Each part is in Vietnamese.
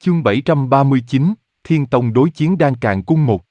Chương 739, Thiên Tông đối chiến Đan Càn Cung 1.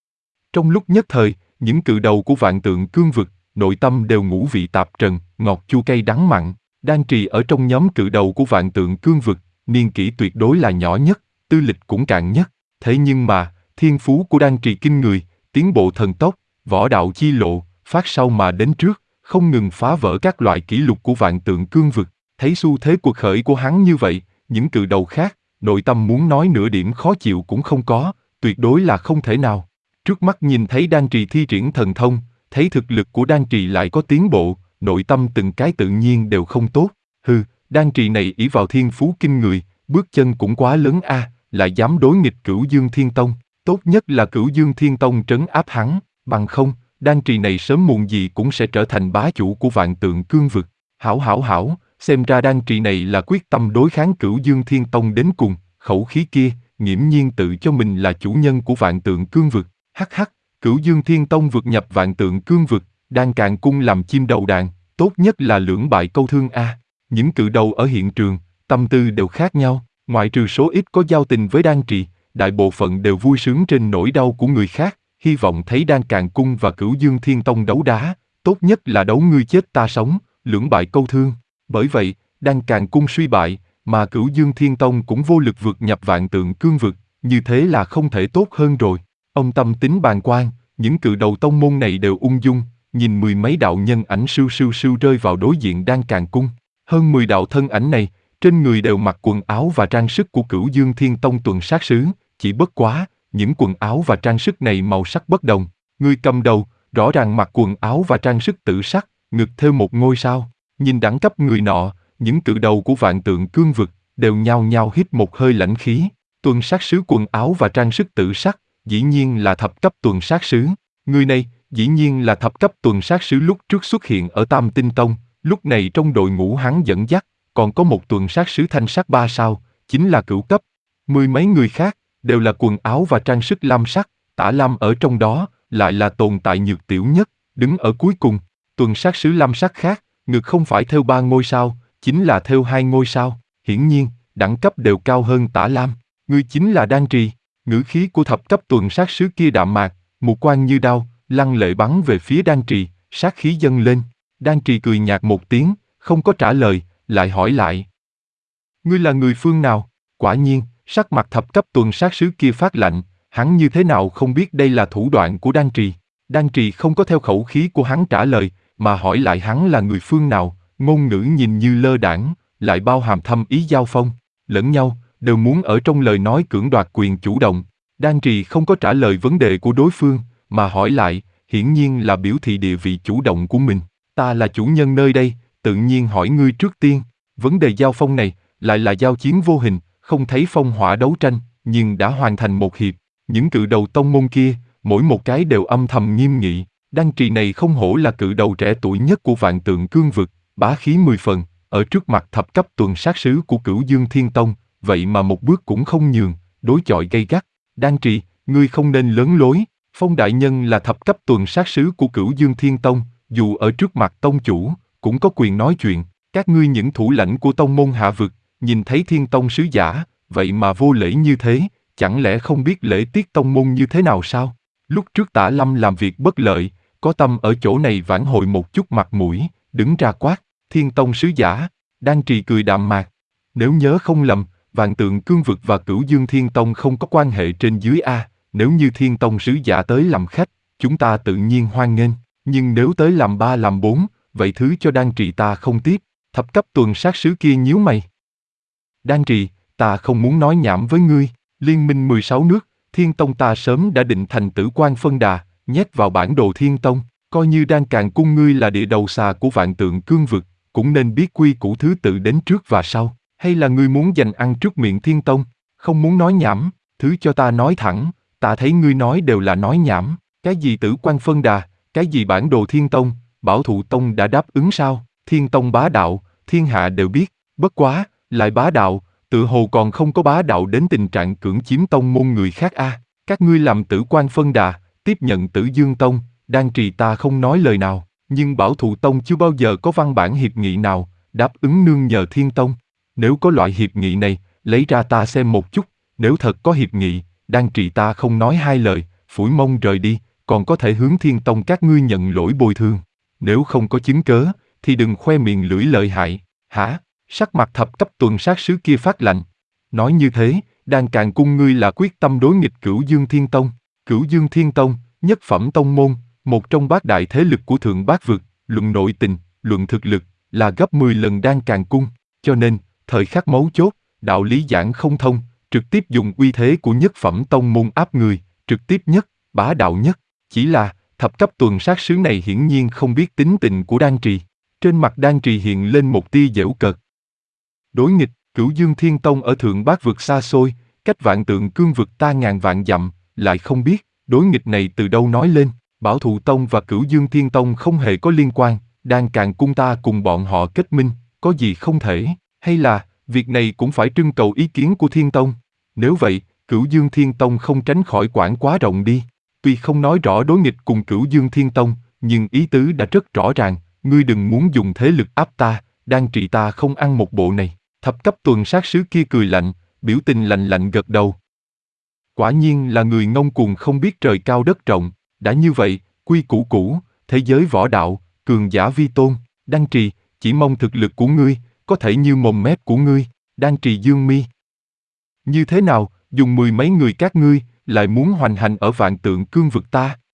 Trong lúc nhất thời, những cự đầu của vạn tượng cương vực, nội tâm đều ngũ vị tạp trần, ngọt chua cay đắng mặn. Đan Trì ở trong nhóm cự đầu của vạn tượng cương vực, niên kỷ tuyệt đối là nhỏ nhất, tư lịch cũng cạn nhất. Thế nhưng mà, thiên phú của Đan Trì kinh người, tiến bộ thần tốc, võ đạo chi lộ, phát sau mà đến trước, không ngừng phá vỡ các loại kỷ lục của vạn tượng cương vực. Thấy xu thế cuộc khởi của hắn như vậy, những cự đầu khác, nội tâm muốn nói nửa điểm khó chịu cũng không có, tuyệt đối là không thể nào. Trước mắt nhìn thấy Đan Trì thi triển thần thông, thấy thực lực của Đan Trì lại có tiến bộ, nội tâm từng cái tự nhiên đều không tốt. Đan Trì này ỷ vào thiên phú kinh người, bước chân cũng quá lớn a, lại dám đối nghịch Cửu Dương Thiên Tông, tốt nhất là Cửu Dương Thiên Tông trấn áp hắn, bằng không, Đan Trì này sớm muộn gì cũng sẽ trở thành bá chủ của vạn tượng cương vực. Hảo, xem ra Đan Trì này là quyết tâm đối kháng Cửu Dương Thiên Tông đến cùng, khẩu khí kia, nghiễm nhiên tự cho mình là chủ nhân của vạn tượng cương vực. Hắc, Cửu Dương Thiên Tông vượt nhập vạn tượng cương vực, Đan Càn Cung làm chim đầu đàn, tốt nhất là lưỡng bại câu thương a. Những cự đầu ở hiện trường, tâm tư đều khác nhau, ngoại trừ số ít có giao tình với Đan Trì, đại bộ phận đều vui sướng trên nỗi đau của người khác, hy vọng thấy Đan Càn Cung và Cửu Dương Thiên Tông đấu đá, tốt nhất là đấu ngươi chết ta sống, lưỡng bại câu thương. Bởi vậy, Đan Càn Cung suy bại, mà Cửu Dương Thiên Tông cũng vô lực vượt nhập vạn tượng cương vực, như thế là không thể tốt hơn rồi. Ông tâm tính bàng quan, những cự đầu tông môn này đều ung dung, nhìn mười mấy đạo nhân ảnh sưu rơi vào đối diện Đan Càn Cung. Hơn 10 đạo thân ảnh này, trên người đều mặc quần áo và trang sức của Cửu Dương Thiên Tông tuần sát sứ, chỉ bất quá, những quần áo và trang sức này màu sắc bất đồng. Người cầm đầu, rõ ràng mặc quần áo và trang sức tự sắc, ngực thêu một ngôi sao. Nhìn đẳng cấp người nọ, những cự đầu của vạn tượng cương vực, đều nhao nhao hít một hơi lãnh khí. Tuần sát sứ quần áo và trang sức tự sắc, dĩ nhiên là thập cấp tuần sát sứ. Người này, dĩ nhiên là thập cấp tuần sát sứ lúc trước xuất hiện ở Tam Tinh Tông, lúc này trong đội ngũ hắn dẫn dắt, còn có một tuần sát sứ thanh sắc 3 sao, chính là cửu cấp. Mười mấy người khác, đều là quần áo và trang sức lam sắc, Tả Lam ở trong đó, lại là tồn tại nhược tiểu nhất, đứng ở cuối cùng. Tuần sát sứ lam sắc khác, ngực không phải thêu 3 ngôi sao, chính là thêu 2 ngôi sao, hiển nhiên, đẳng cấp đều cao hơn Tả Lam. Ngươi chính là Đan Trì. Ngữ khí của thập cấp tuần sát sứ kia đạm mạc, mục quang như đao, lăng lệ bắn về phía Đan Trì, sát khí dâng lên. Đan Trì cười nhạt một tiếng, không có trả lời, lại hỏi lại. Ngươi là người phương nào? Quả nhiên, sắc mặt thập cấp tuần sát sứ kia phát lạnh, hắn như thế nào không biết đây là thủ đoạn của Đan Trì. Đan Trì không có theo khẩu khí của hắn trả lời, mà hỏi lại hắn là người phương nào, ngôn ngữ nhìn như lơ đãng, lại bao hàm thâm ý giao phong, lẫn nhau, đều muốn ở trong lời nói cưỡng đoạt quyền chủ động. Đan Trì không có trả lời vấn đề của đối phương, mà hỏi lại, hiển nhiên là biểu thị địa vị chủ động của mình. Ta là chủ nhân nơi đây, tự nhiên hỏi ngươi trước tiên. Vấn đề giao phong này, lại là giao chiến vô hình, không thấy phong hỏa đấu tranh, nhưng đã hoàn thành một hiệp. Những cự đầu tông môn kia, mỗi một cái đều âm thầm nghiêm nghị. Đan Trì này không hổ là cự đầu trẻ tuổi nhất của vạn tượng cương vực, bá khí 10 phần, ở trước mặt thập cấp tuần sát sứ của Cửu Dương Thiên Tông, vậy mà một bước cũng không nhường, đối chọi gay gắt. Đan Trì, ngươi không nên lớn lối, Phong đại nhân là thập cấp tuần sát sứ của Cửu Dương Thiên Tông, dù ở trước mặt tông chủ, cũng có quyền nói chuyện. Các ngươi những thủ lãnh của tông môn hạ vực, nhìn thấy Thiên Tông sứ giả, vậy mà vô lễ như thế, chẳng lẽ không biết lễ tiết tông môn như thế nào sao? Lúc trước Tả Lâm làm việc bất lợi, có tâm ở chỗ này vãn hồi một chút mặt mũi, đứng ra quát, Thiên Tông sứ giả. Đan Trì cười đạm mạc. Nếu nhớ không lầm, vạn tượng cương vực và Cửu Dương Thiên Tông không có quan hệ trên dưới a. Nếu như Thiên Tông sứ giả tới làm khách, chúng ta tự nhiên hoan nghênh. Nhưng nếu tới làm 3 làm 4, vậy thứ cho Đan Trì ta không tiếp. Thập cấp tuần sát sứ kia nhíu mày. Đan Trì, ta không muốn nói nhảm với ngươi. Liên minh 16 nước, Thiên Tông ta sớm đã định thành Tử Quan phân đà, nhét vào bản đồ Thiên Tông. Coi như Đan Càn Cung ngươi là địa đầu xà của vạn tượng cương vực, cũng nên biết quy củ thứ tự đến trước và sau. Hay là ngươi muốn giành ăn trước miệng Thiên Tông? Không muốn nói nhảm, thứ cho ta nói thẳng. Ta thấy ngươi nói đều là nói nhảm. Cái gì Tử Quan phân đà, cái gì bản đồ Thiên Tông, Bảo Thụ Tông đã đáp ứng sao? Thiên Tông bá đạo, thiên hạ đều biết. Bất quá, lại bá đạo, tự hồ còn không có bá đạo đến tình trạng cưỡng chiếm tông môn người khác a. Các ngươi làm Tử Quan phân đà, tiếp nhận Tử Dương Tông, Đan Trì ta không nói lời nào, nhưng Bảo Thụ Tông chưa bao giờ có văn bản hiệp nghị nào đáp ứng nương nhờ Thiên Tông. Nếu có loại hiệp nghị này, lấy ra ta xem một chút, Nếu thật có hiệp nghị, Đan Trì ta không nói hai lời, phủi mông rời đi, còn có thể hướng Thiên Tông các ngươi nhận lỗi bồi thường. Nếu không có chứng cớ, thì đừng khoe miệng lưỡi lợi hại. Hả? Sắc mặt thập cấp tuần sát sứ kia phát lạnh. Nói như thế, Đan Càn Cung ngươi là quyết tâm đối nghịch Cửu Dương Thiên Tông. Cửu Dương Thiên Tông, nhất phẩm tông môn, một trong bát đại thế lực của Thượng Bát Vực, luận nội tình, luận thực lực, là gấp 10 lần Đan Càn Cung. Cho nên, thời khắc mấu chốt, đạo lý giảng không thông, trực tiếp dùng uy thế của nhất phẩm tông môn áp người, trực tiếp nhất, bá đạo nhất. Chỉ là, thập cấp tuần sát sứ này hiển nhiên không biết tính tình của Đan Trì. Trên mặt Đan Trì hiện lên một tia giễu cợt. Đối nghịch, Cửu Dương Thiên Tông ở Thượng Bát Vực xa xôi, cách Vạn Tượng Cương Vực ta ngàn vạn dặm, lại không biết, đối nghịch này từ đâu nói lên. Bảo Thụ Tông và Cửu Dương Thiên Tông không hề có liên quan, Đan Càn Cung ta cùng bọn họ kết minh, có gì không thể, hay là, việc này cũng phải trưng cầu ý kiến của Thiên Tông. Nếu vậy, Cửu Dương Thiên Tông không tránh khỏi quản quá rộng đi. Tuy không nói rõ đối nghịch cùng Cửu Dương Thiên Tông, nhưng ý tứ đã rất rõ ràng, ngươi đừng muốn dùng thế lực áp ta, Đan Trì ta không ăn một bộ này. Thập cấp tuần sát sứ kia cười lạnh, biểu tình lạnh lạnh gật đầu. Quả nhiên là người ngông cuồng không biết trời cao đất rộng, đã như vậy, quy củ cũ, thế giới võ đạo, cường giả vi tôn, Đan Trì, chỉ mong thực lực của ngươi, có thể như mồm mép của ngươi, Đan Trì dương mi. Như thế nào, dùng 10 mấy người các ngươi, lại muốn hoành hành ở Vạn Tượng Cương Vực ta?